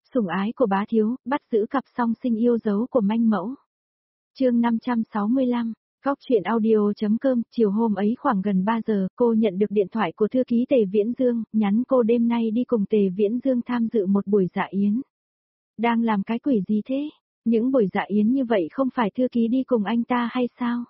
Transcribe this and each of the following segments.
Sủng ái của bá thiếu, bắt giữ cặp song sinh yêu dấu của manh mẫu. Chương 565, Góc truyện audio.com. Chiều hôm ấy khoảng gần 3 giờ, cô nhận được điện thoại của thư ký Tề Viễn Dương, nhắn cô đêm nay đi cùng Tề Viễn Dương tham dự một buổi dạ yến. Đang làm cái quỷ gì thế? Những buổi dạ yến như vậy không phải thư ký đi cùng anh ta hay sao?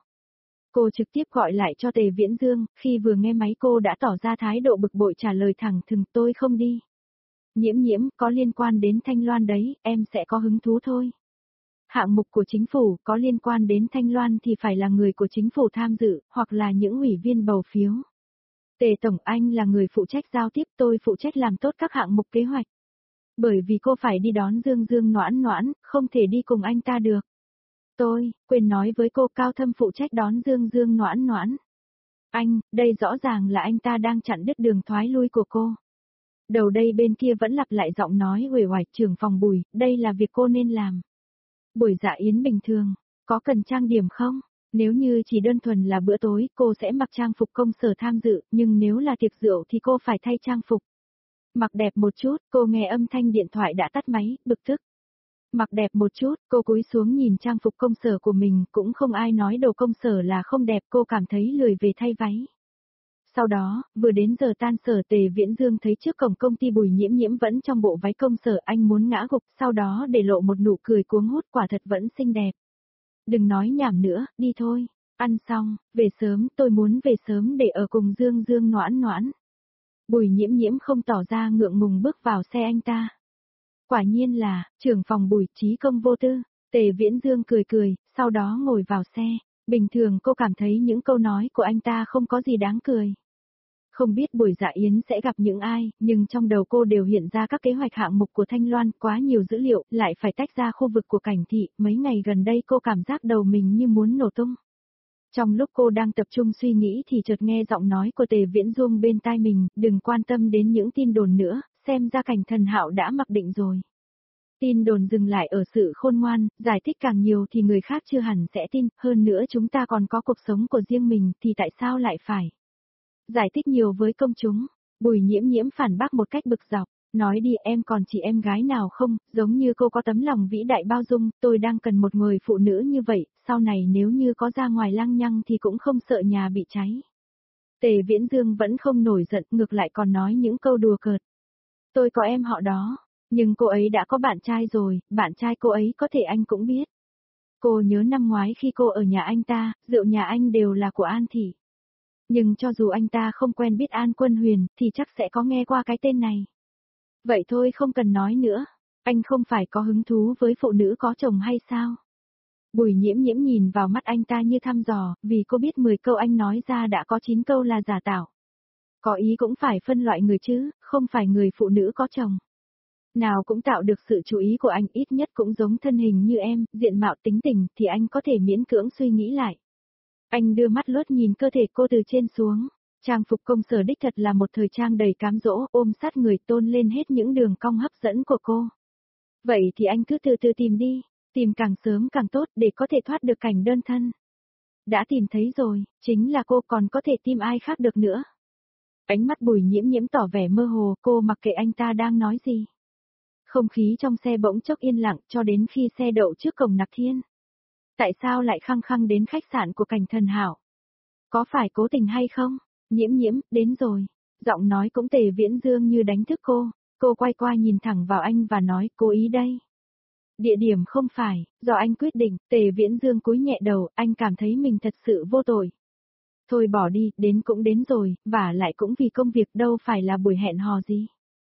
Cô trực tiếp gọi lại cho Tề Viễn Dương, khi vừa nghe máy cô đã tỏ ra thái độ bực bội trả lời thẳng thừng, tôi không đi. Nhiễm, có liên quan đến Thanh Loan đấy, em sẽ có hứng thú thôi. Hạng mục của chính phủ có liên quan đến Thanh Loan thì phải là người của chính phủ tham dự, hoặc là những ủy viên bầu phiếu. Tề Tổng, anh là người phụ trách giao tiếp, tôi phụ trách làm tốt các hạng mục kế hoạch. Bởi vì cô phải đi đón Dương Noãn, không thể đi cùng anh ta được. Tôi, quên nói với cô, Cao Thâm phụ trách đón Dương Noãn. Anh, đây rõ ràng là anh ta đang chặn đứt đường thoái lui của cô. Đầu đây bên kia vẫn lặp lại giọng nói uể oải, trưởng phòng Bùi, đây là việc cô nên làm. Buổi dạ yến bình thường, có cần trang điểm không? Nếu như chỉ đơn thuần là bữa tối, cô sẽ mặc trang phục công sở tham dự, nhưng nếu là tiệc rượu thì cô phải thay trang phục. Mặc đẹp một chút, cô nghe âm thanh điện thoại đã tắt máy, bực tức. Mặc đẹp một chút, cô cúi xuống nhìn trang phục công sở của mình, cũng không ai nói đồ công sở là không đẹp, cô cảm thấy lười về thay váy. Sau đó, vừa đến giờ tan sở, Tề Viễn Dương thấy trước cổng công ty Bùi Nhiễm vẫn trong bộ váy công sở, anh muốn ngã gục, sau đó để lộ một nụ cười cuống hút, quả thật vẫn xinh đẹp. Đừng nói nhảm nữa, đi thôi, ăn xong, về sớm, tôi muốn về sớm để ở cùng Dương Noãn. Bùi Nhiễm không tỏ ra ngượng ngùng bước vào xe anh ta. Quả nhiên là, trưởng phòng Bùi, trí công vô tư. Tề Viễn Dương cười, sau đó ngồi vào xe. Bình thường cô cảm thấy những câu nói của anh ta không có gì đáng cười. Không biết buổi dạ yến sẽ gặp những ai, nhưng trong đầu cô đều hiện ra các kế hoạch hạng mục của Thanh Loan, quá nhiều dữ liệu, lại phải tách ra khu vực của Cảnh Thị, mấy ngày gần đây cô cảm giác đầu mình như muốn nổ tung. Trong lúc cô đang tập trung suy nghĩ thì chợt nghe giọng nói của Tề Viễn Dương bên tai mình, đừng quan tâm đến những tin đồn nữa, xem ra Cảnh Thần Hạo đã mặc định rồi. Tin đồn dừng lại ở sự khôn ngoan, giải thích càng nhiều thì người khác chưa hẳn sẽ tin, hơn nữa chúng ta còn có cuộc sống của riêng mình thì tại sao lại phải giải thích nhiều với công chúng. Bùi Nhiễm phản bác một cách bực dọc, nói đi, em còn chị em gái nào không, giống như cô có tấm lòng vĩ đại bao dung, tôi đang cần một người phụ nữ như vậy, sau này nếu như có ra ngoài lăng nhăng thì cũng không sợ nhà bị cháy. Tề Viễn Dương vẫn không nổi giận, ngược lại còn nói những câu đùa cợt. Tôi có em họ đó, nhưng cô ấy đã có bạn trai rồi, bạn trai cô ấy có thể anh cũng biết. Cô nhớ năm ngoái khi cô ở nhà anh ta, rượu nhà anh đều là của An Thị. Nhưng cho dù anh ta không quen biết An Quân Huyền, thì chắc sẽ có nghe qua cái tên này. Vậy thôi, không cần nói nữa. Anh không phải có hứng thú với phụ nữ có chồng hay sao? Bùi Nhiễm nhìn vào mắt anh ta như thăm dò, vì cô biết 10 câu anh nói ra đã có 9 câu là giả tạo. Có ý cũng phải phân loại người chứ, không phải người phụ nữ có chồng. Nào cũng tạo được sự chú ý của anh, ít nhất cũng giống thân hình như em, diện mạo tính tình thì anh có thể miễn cưỡng suy nghĩ lại. Anh đưa mắt lướt nhìn cơ thể cô từ trên xuống. Trang phục công sở đích thật là một thời trang đầy cám dỗ, ôm sát người tôn lên hết những đường cong hấp dẫn của cô. Vậy thì anh cứ từ từ tìm đi, tìm càng sớm càng tốt để có thể thoát được cảnh đơn thân. Đã tìm thấy rồi, chính là cô, còn có thể tìm ai khác được nữa. Ánh mắt Bùi Nhiễm tỏ vẻ mơ hồ, cô mặc kệ anh ta đang nói gì. Không khí trong xe bỗng chốc yên lặng cho đến khi xe đậu trước cổng Nặc Thiên. Tại sao lại khăng khăng đến khách sạn của Cảnh Thần Hạo? Có phải cố tình hay không? Nhiễm, đến rồi. Giọng nói cũng Tề Viễn Dương như đánh thức cô quay qua nhìn thẳng vào anh và nói, cố ý đây. Địa điểm không phải, do anh quyết định. Tề Viễn Dương cúi nhẹ đầu, anh cảm thấy mình thật sự vô tội. Thôi bỏ đi, đến cũng đến rồi, vả lại cũng vì công việc, đâu phải là buổi hẹn hò gì.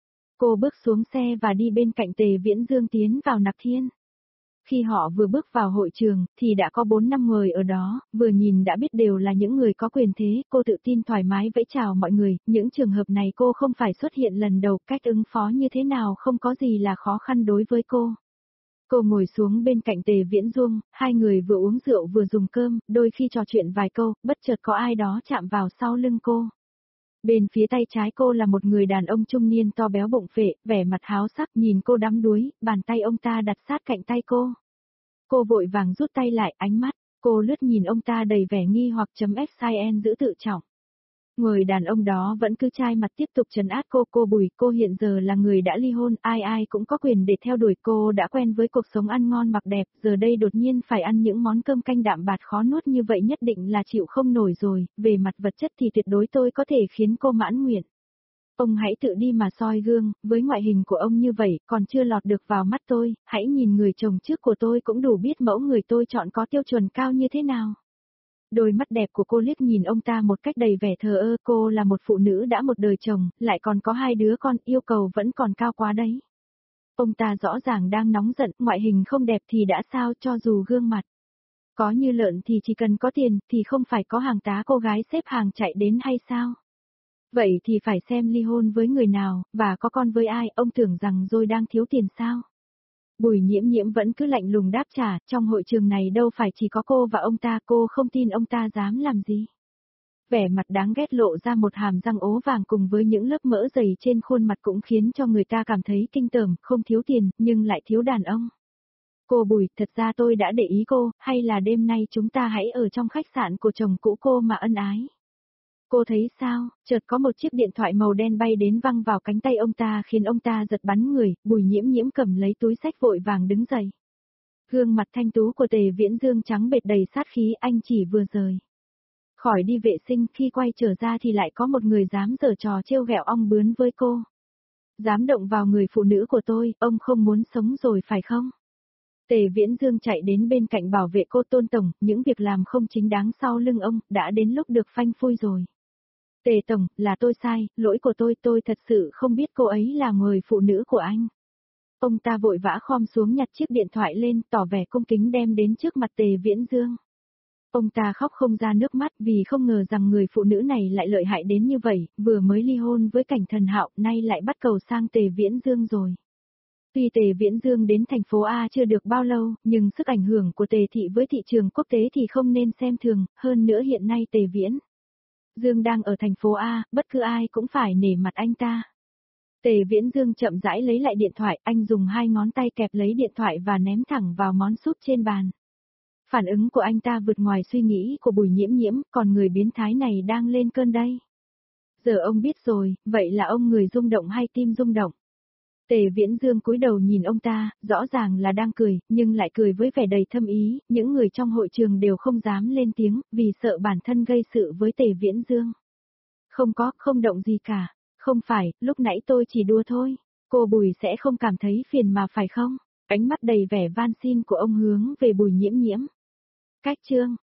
Cô bước xuống xe và đi bên cạnh Tề Viễn Dương tiến vào Nặc Thiên. Khi họ vừa bước vào hội trường, thì đã có 4-5 người ở đó, vừa nhìn đã biết đều là những người có quyền thế, cô tự tin thoải mái vẫy chào mọi người, những trường hợp này cô không phải xuất hiện lần đầu, cách ứng phó như thế nào không có gì là khó khăn đối với cô. Cô ngồi xuống bên cạnh Tề Viễn Dương, hai người vừa uống rượu vừa dùng cơm, đôi khi trò chuyện vài câu, bất chợt có ai đó chạm vào sau lưng cô. Bên phía tay trái cô là một người đàn ông trung niên to béo bụng phệ, vẻ mặt háo sắc, nhìn cô đắm đuối, bàn tay ông ta đặt sát cạnh tay cô. Cô vội vàng rút tay lại, ánh mắt cô lướt nhìn ông ta đầy vẻ nghi hoặc. Sin giữ tự trọng. Người đàn ông đó vẫn cứ chai mặt tiếp tục trấn át cô Bùi, cô hiện giờ là người đã ly hôn, ai ai cũng có quyền để theo đuổi, cô đã quen với cuộc sống ăn ngon mặc đẹp, giờ đây đột nhiên phải ăn những món cơm canh đạm bạt khó nuốt như vậy nhất định là chịu không nổi rồi, về mặt vật chất thì tuyệt đối tôi có thể khiến cô mãn nguyện. Ông hãy tự đi mà soi gương, với ngoại hình của ông như vậy còn chưa lọt được vào mắt tôi, hãy nhìn người chồng trước của tôi cũng đủ biết mẫu người tôi chọn có tiêu chuẩn cao như thế nào. Đôi mắt đẹp của cô liếc nhìn ông ta một cách đầy vẻ thờ ơ, cô là một phụ nữ đã một đời chồng, lại còn có 2 đứa con, yêu cầu vẫn còn cao quá đấy. Ông ta rõ ràng đang nóng giận, ngoại hình không đẹp thì đã sao, cho dù gương mặt có như lợn thì chỉ cần có tiền, thì không phải có hàng tá cô gái xếp hàng chạy đến hay sao? Vậy thì phải xem ly hôn với người nào, và có con với ai, ông tưởng rằng rồi đang thiếu tiền sao? Bùi Nhiễm Nhiễm vẫn cứ lạnh lùng đáp trả, trong hội trường này đâu phải chỉ có cô và ông ta, cô không tin ông ta dám làm gì. Vẻ mặt đáng ghét lộ ra một hàm răng ố vàng cùng với những lớp mỡ dày trên khuôn mặt cũng khiến cho người ta cảm thấy kinh tởm, không thiếu tiền, nhưng lại thiếu đàn ông. Cô Bùi, thật ra tôi đã để ý cô, hay là đêm nay chúng ta hãy ở trong khách sạn của chồng cũ cô mà ân ái. Cô thấy sao, chợt có một chiếc điện thoại màu đen bay đến văng vào cánh tay ông ta khiến ông ta giật bắn người, Bùi Nhiễm Nhiễm cầm lấy túi xách vội vàng đứng dậy. Gương mặt thanh tú của Tề Viễn Dương trắng bệch đầy sát khí, anh chỉ vừa rời khỏi đi vệ sinh, khi quay trở ra thì lại có một người dám giở trò trêu ghẹo ong bướn với cô. Dám động vào người phụ nữ của tôi, ông không muốn sống rồi phải không? Tề Viễn Dương chạy đến bên cạnh bảo vệ cô, Tôn tổng, những việc làm không chính đáng sau lưng ông, đã đến lúc được phanh phui rồi. Tề tổng, là tôi sai, lỗi của tôi thật sự không biết cô ấy là người phụ nữ của anh. Ông ta vội vã khom xuống nhặt chiếc điện thoại lên, tỏ vẻ cung kính đem đến trước mặt Tề Viễn Dương. Ông ta khóc không ra nước mắt vì không ngờ rằng người phụ nữ này lại lợi hại đến như vậy, vừa mới ly hôn với Cảnh Thần Hạo, nay lại bắt cầu sang Tề Viễn Dương rồi. Tuy Tề Viễn Dương đến thành phố A chưa được bao lâu, nhưng sức ảnh hưởng của Tề thị với thị trường quốc tế thì không nên xem thường, hơn nữa hiện nay Tề Viễn Dương đang ở thành phố A, bất cứ ai cũng phải nể mặt anh ta. Tề Viễn Dương chậm rãi lấy lại điện thoại, anh dùng 2 ngón tay kẹp lấy điện thoại và ném thẳng vào món súp trên bàn. Phản ứng của anh ta vượt ngoài suy nghĩ của Bùi Nhiễm Nhiễm, còn người biến thái này đang lên cơn đây. Giờ ông biết rồi, vậy là ông người rung động hay tim rung động? Tề Viễn Dương cúi đầu nhìn ông ta, rõ ràng là đang cười, nhưng lại cười với vẻ đầy thâm ý, những người trong hội trường đều không dám lên tiếng, vì sợ bản thân gây sự với Tề Viễn Dương. Không động gì cả, không phải, lúc nãy tôi chỉ đùa thôi, cô Bùi sẽ không cảm thấy phiền mà phải không? Ánh mắt đầy vẻ van xin của ông hướng về Bùi Nhiễm Nhiễm. Cách chương